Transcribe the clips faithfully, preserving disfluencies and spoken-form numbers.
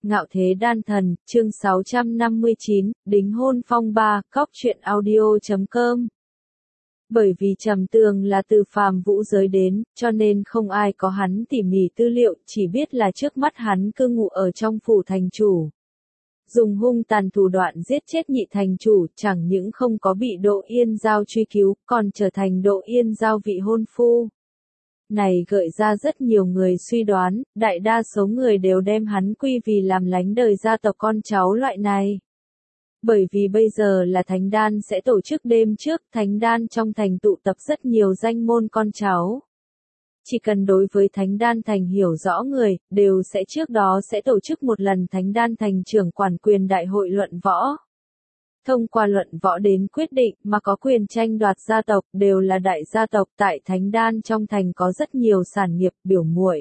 Ngạo Thế Đan Thần, chương sáu trăm năm mươi chín, đính hôn phong ba, cóc truyện audio chấm com. Bởi vì Trầm Tường là từ phàm vũ giới đến, cho nên không ai có hắn tỉ mỉ tư liệu, chỉ biết là trước mắt hắn cư ngụ ở trong phủ thành chủ. Dùng hung tàn thủ đoạn giết chết nhị thành chủ, chẳng những không có bị Đỗ Yên Giao truy cứu, còn trở thành Đỗ Yên Giao vị hôn phu. Này gợi ra rất nhiều người suy đoán, đại đa số người đều đem hắn quy vì làm lánh đời gia tộc con cháu loại này. Bởi vì bây giờ là Thánh Đan sẽ tổ chức đêm trước, Thánh Đan trong thành tụ tập rất nhiều danh môn con cháu. Chỉ cần đối với Thánh Đan thành hiểu rõ người, đều sẽ trước đó sẽ tổ chức một lần Thánh Đan thành trưởng quản quyền đại hội luận võ. Thông qua luận võ đến quyết định mà có quyền tranh đoạt gia tộc đều là đại gia tộc tại Thánh Đan trong thành có rất nhiều sản nghiệp biểu muội.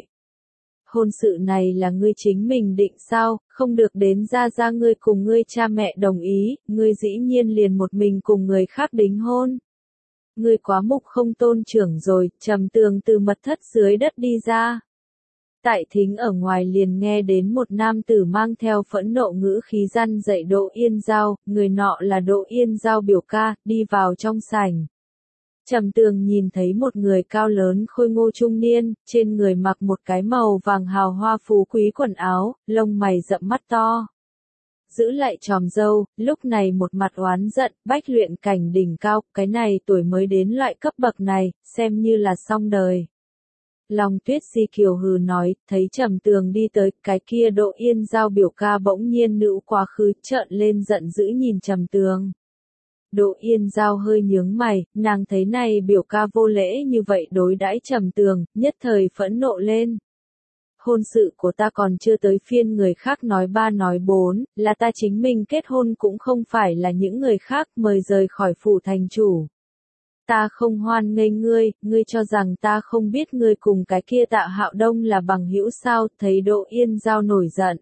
Hôn sự này là ngươi chính mình định sao, không được đến ra ra ngươi cùng ngươi cha mẹ đồng ý, ngươi dĩ nhiên liền một mình cùng người khác đính hôn. Ngươi quá mục không tôn trưởng rồi, Trầm Tường từ mật thất dưới đất đi ra. Tại thính ở ngoài liền nghe đến một nam tử mang theo phẫn nộ ngữ khí răn dạy Đỗ Yên Giao, người nọ là Đỗ Yên Giao biểu ca, đi vào trong sảnh. Trầm Tường nhìn thấy một người cao lớn khôi ngô trung niên, trên người mặc một cái màu vàng hào hoa phú quý quần áo, lông mày rậm mắt to. Giữ lại tròm râu, lúc này một mặt oán giận, bách luyện cảnh đỉnh cao, cái này tuổi mới đến loại cấp bậc này, xem như là xong đời. Long Tuyết Di kiều hừ nói, thấy Trầm Tường đi tới, cái kia Đỗ Yên Giao biểu ca bỗng nhiên nữ quá khứ, trợn lên giận dữ nhìn Trầm Tường. Đỗ Yên Giao hơi nhướng mày, nàng thấy này biểu ca vô lễ như vậy đối đãi Trầm Tường, nhất thời phẫn nộ lên. Hôn sự của ta còn chưa tới phiên người khác nói ba nói bốn, là ta chính mình kết hôn cũng không phải là những người khác mời rời khỏi phủ thành chủ. Ta không hoan nghênh ngươi, ngươi cho rằng ta không biết ngươi cùng cái kia Tạ Hạo Đông là bằng hữu sao, thấy Đỗ Yên Giao nổi giận.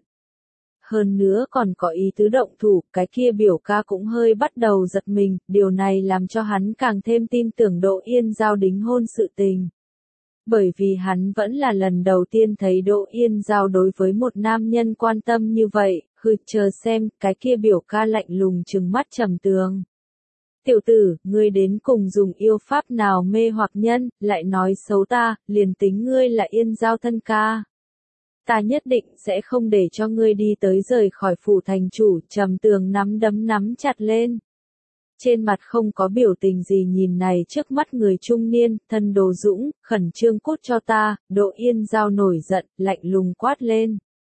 Hơn nữa còn có ý tứ động thủ, cái kia biểu ca cũng hơi bắt đầu giật mình, điều này làm cho hắn càng thêm tin tưởng Đỗ Yên Giao đính hôn sự tình. Bởi vì hắn vẫn là lần đầu tiên thấy Đỗ Yên Giao đối với một nam nhân quan tâm như vậy, hừ chờ xem, cái kia biểu ca lạnh lùng trừng mắt Trầm Tường. Tiểu tử, ngươi đến cùng dùng yêu pháp nào mê hoặc nhân, lại nói xấu ta, liền tính ngươi là Yên Giao thân ca. Ta nhất định sẽ không để cho ngươi đi tới rời khỏi phủ thành chủ, Trầm Tường nắm đấm nắm chặt lên. Trên mặt không có biểu tình gì nhìn này trước mắt người trung niên, thân Đồ Dũng, khẩn trương cút cho ta, Đỗ Yên Giao nổi giận, lạnh lùng quát lên.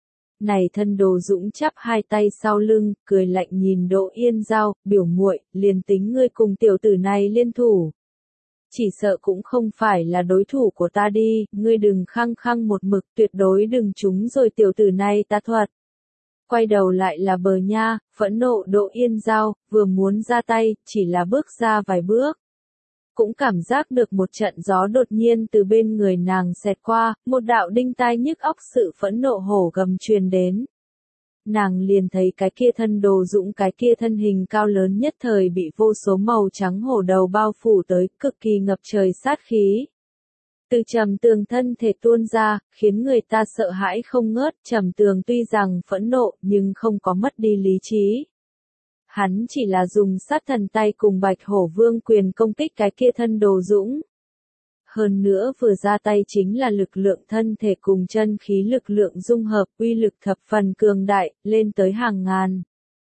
Này thân Đồ Dũng chắp hai tay sau lưng, cười lạnh nhìn Đỗ Yên Giao, biểu muội, liền tính ngươi cùng tiểu tử này liên thủ. Chỉ sợ cũng không phải là đối thủ của ta đi, ngươi đừng khăng khăng một mực, tuyệt đối đừng trúng rồi tiểu tử này ta thuật. Quay đầu lại là Bờ Nha, phẫn nộ Đỗ Yên Giao, vừa muốn ra tay, chỉ là bước ra vài bước. Cũng cảm giác được một trận gió đột nhiên từ bên người nàng xẹt qua, một đạo đinh tai nhức óc sự phẫn nộ hổ gầm truyền đến. Nàng liền thấy cái kia thân Đồ Dũng cái kia thân hình cao lớn nhất thời bị vô số màu trắng hổ đầu bao phủ tới, cực kỳ ngập trời sát khí. Từ Trầm Tường thân thể tuôn ra, khiến người ta sợ hãi không ngớt, Trầm Tường tuy rằng phẫn nộ, nhưng không có mất đi lý trí. Hắn chỉ là dùng sát thần tay cùng Bạch Hổ Vương quyền công kích cái kia thân Đồ Dũng. Hơn nữa vừa ra tay chính là lực lượng thân thể cùng chân khí lực lượng dung hợp, uy lực thập phần cường đại, lên tới hàng ngàn.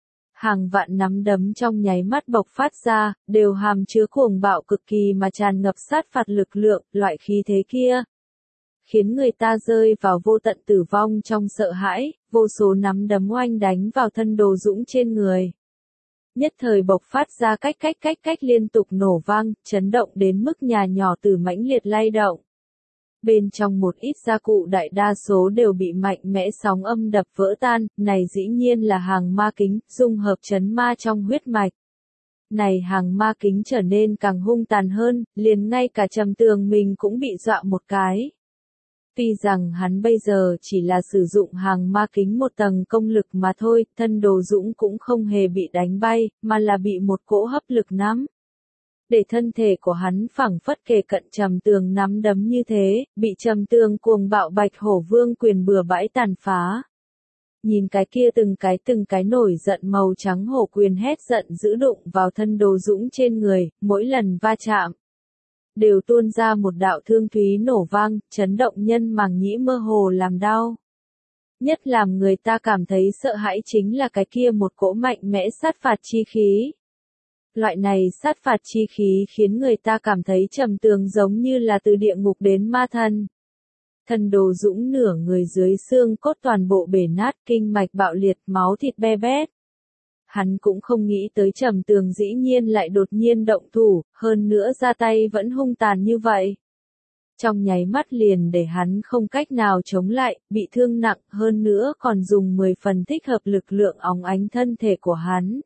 Hàng vạn nắm đấm trong nháy mắt bộc phát ra, đều hàm chứa cuồng bạo cực kỳ mà tràn ngập sát phạt lực lượng, loại khí thế kia. Khiến người ta rơi vào vô tận tử vong trong sợ hãi, vô số nắm đấm oanh đánh vào thân Đồ Dũng trên người. Nhất thời bộc phát ra cách cách cách cách liên tục nổ vang, chấn động đến mức nhà nhỏ từ mãnh liệt lay động. Bên trong một ít gia cụ đại đa số đều bị mạnh mẽ sóng âm đập vỡ tan, này dĩ nhiên là hàng ma kính, dung hợp chấn ma trong huyết mạch. Này hàng ma kính trở nên càng hung tàn hơn, liền ngay cả Trầm Tường mình cũng bị dọa một cái. Tuy rằng hắn bây giờ chỉ là sử dụng hàng ma kính một tầng công lực mà thôi, thân Đồ Dũng cũng không hề bị đánh bay, mà là bị một cỗ hấp lực nắm. Để thân thể của hắn phẳng phất kề cận Trầm Tường nắm đấm như thế, bị Trầm Tường cuồng bạo Bạch Hổ Vương quyền bừa bãi tàn phá. nhìn cái kia từng cái từng cái nổi giận màu trắng hổ quyền hét giận dữ đụng vào thân Đồ Dũng trên người, mỗi lần va chạm đều tuôn ra một đạo thương thúy nổ vang, chấn động nhân màng nhĩ mơ hồ làm đau. Nhất làm người ta cảm thấy sợ hãi chính là cái kia một cỗ mạnh mẽ sát phạt chi khí. Loại này sát phạt chi khí khiến người ta cảm thấy trầm tường giống như là từ địa ngục đến ma thân. Thân Đồ Dũng nửa người dưới xương cốt toàn bộ bể nát, kinh mạch bạo liệt, máu thịt be bét. Hắn cũng không nghĩ tới trầm tường dĩ nhiên lại đột nhiên động thủ, hơn nữa ra tay vẫn hung tàn như vậy. Trong nháy mắt liền để hắn không cách nào chống lại, bị thương nặng, hơn nữa còn dùng mười phần thích hợp lực lượng óng ánh thân thể của hắn.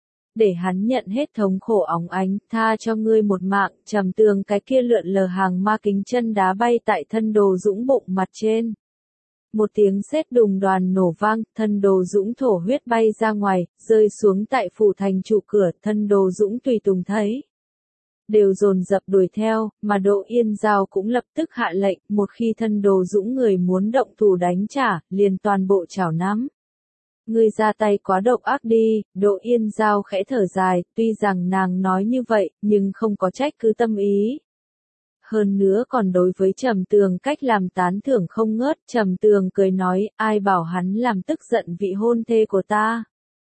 Để hắn nhận hết thống khổ óng ánh, tha cho ngươi một mạng, trầm tường cái kia lượn lờ hàng ma kính chân đá bay tại thân Đồ Dũng bụng mặt trên. Một tiếng sét đùng đoàn nổ vang, thân Đồ Dũng thổ huyết bay ra ngoài, rơi xuống tại phủ thành trụ cửa, thân Đồ Dũng tùy tùng thấy. Đều dồn dập đuổi theo, mà Đỗ Yên Giao cũng lập tức hạ lệnh, một khi thân Đồ Dũng người muốn động thủ đánh trả, liền toàn bộ chảo nắm. Ngươi ra tay quá độc ác đi, Đỗ Yên Giao khẽ thở dài, tuy rằng nàng nói như vậy, nhưng không có trách cứ tâm ý. Hơn nữa còn đối với Trầm Tường cách làm tán thưởng không ngớt, Trầm Tường cười nói, ai bảo hắn làm tức giận vị hôn thê của ta.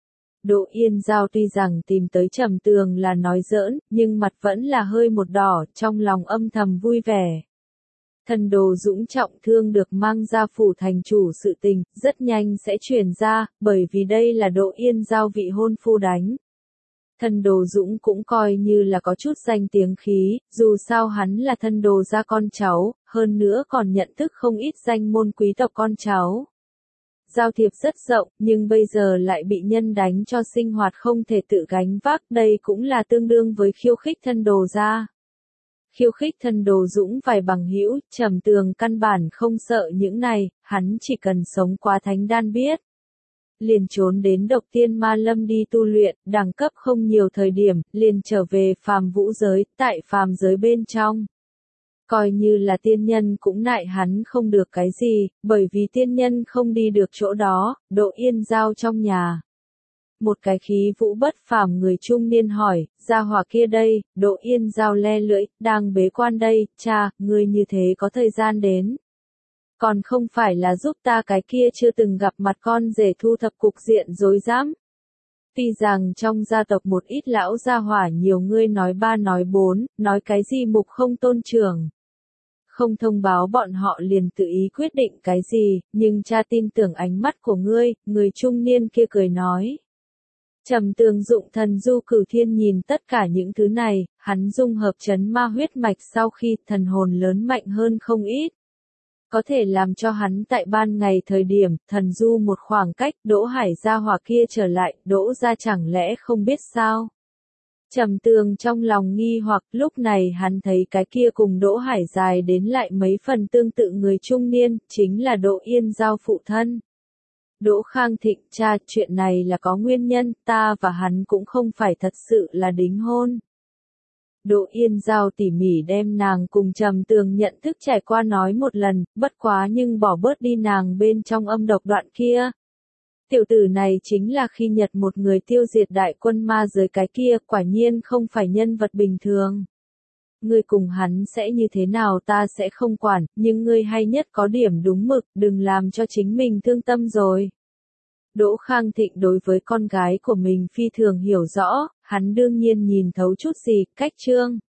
Đỗ Yên Giao tuy rằng tìm tới Trầm Tường là nói giỡn, nhưng mặt vẫn là hơi một đỏ, trong lòng âm thầm vui vẻ. Thân Đồ Dũng trọng thương được mang ra phủ thành chủ sự tình, rất nhanh sẽ truyền ra, bởi vì đây là Đỗ Yên Giao vị hôn phu đánh. Thân Đồ Dũng cũng coi như là có chút danh tiếng khí, dù sao hắn là thân Đồ gia con cháu, hơn nữa còn nhận thức không ít danh môn quý tộc con cháu. Giao thiệp rất rộng, nhưng bây giờ lại bị nhân đánh cho sinh hoạt không thể tự gánh vác, đây cũng là tương đương với khiêu khích thân Đồ gia. Khiêu khích thân Đồ Dũng vài bằng hữu, Trầm Tường căn bản không sợ những này, hắn chỉ cần sống qua thánh đan biết. Liền trốn đến Độc Tiên Ma Lâm đi tu luyện, đẳng cấp không nhiều thời điểm, liền trở về phàm vũ giới, tại phàm giới bên trong. Coi như là tiên nhân cũng nại hắn không được cái gì, bởi vì tiên nhân không đi được chỗ đó, Đỗ Yên Giao trong nhà. Một cái khí vũ bất phàm người trung niên hỏi, gia hỏa kia đây, Đỗ Yên Giao le lưỡi, đang bế quan đây, cha, ngươi như thế có thời gian đến. Còn không phải là giúp ta cái kia chưa từng gặp mặt con rể thu thập cục diện rối rắm. Tuy rằng trong gia tộc một ít lão gia hỏa nhiều ngươi nói ba nói bốn, nói cái gì mục không tôn trưởng. Không thông báo bọn họ liền tự ý quyết định cái gì, nhưng cha tin tưởng ánh mắt của ngươi, người trung niên kia cười nói. Trầm Tường dụng thần du cửu thiên nhìn tất cả những thứ này, hắn dung hợp chấn ma huyết mạch sau khi thần hồn lớn mạnh hơn không ít. Có thể làm cho hắn tại ban ngày thời điểm, thần du một khoảng cách, Đỗ Hải gia hỏa kia trở lại, Đỗ gia chẳng lẽ không biết sao? Trầm Tường trong lòng nghi hoặc, lúc này hắn thấy cái kia cùng Đỗ Hải dài đến lại mấy phần tương tự người trung niên, chính là Đỗ Yên Giao phụ thân. Đỗ Khang Thịnh, cha, chuyện này là có nguyên nhân, ta và hắn cũng không phải thật sự là đính hôn. Đỗ Yên Giao tỉ mỉ đem nàng cùng Trầm Tường nhận thức trải qua nói một lần, bất quá nhưng bỏ bớt đi nàng bên trong âm độc đoạn kia. Tiểu tử này chính là khi Nhật một người tiêu diệt đại quân ma giới cái kia, quả nhiên không phải nhân vật bình thường. Ngươi cùng hắn sẽ như thế nào ta sẽ không quản, nhưng ngươi hay nhất có điểm đúng mực, đừng làm cho chính mình thương tâm rồi. Đỗ Khang Thịnh đối với con gái của mình phi thường hiểu rõ, hắn đương nhiên nhìn thấu chút gì, cách trương.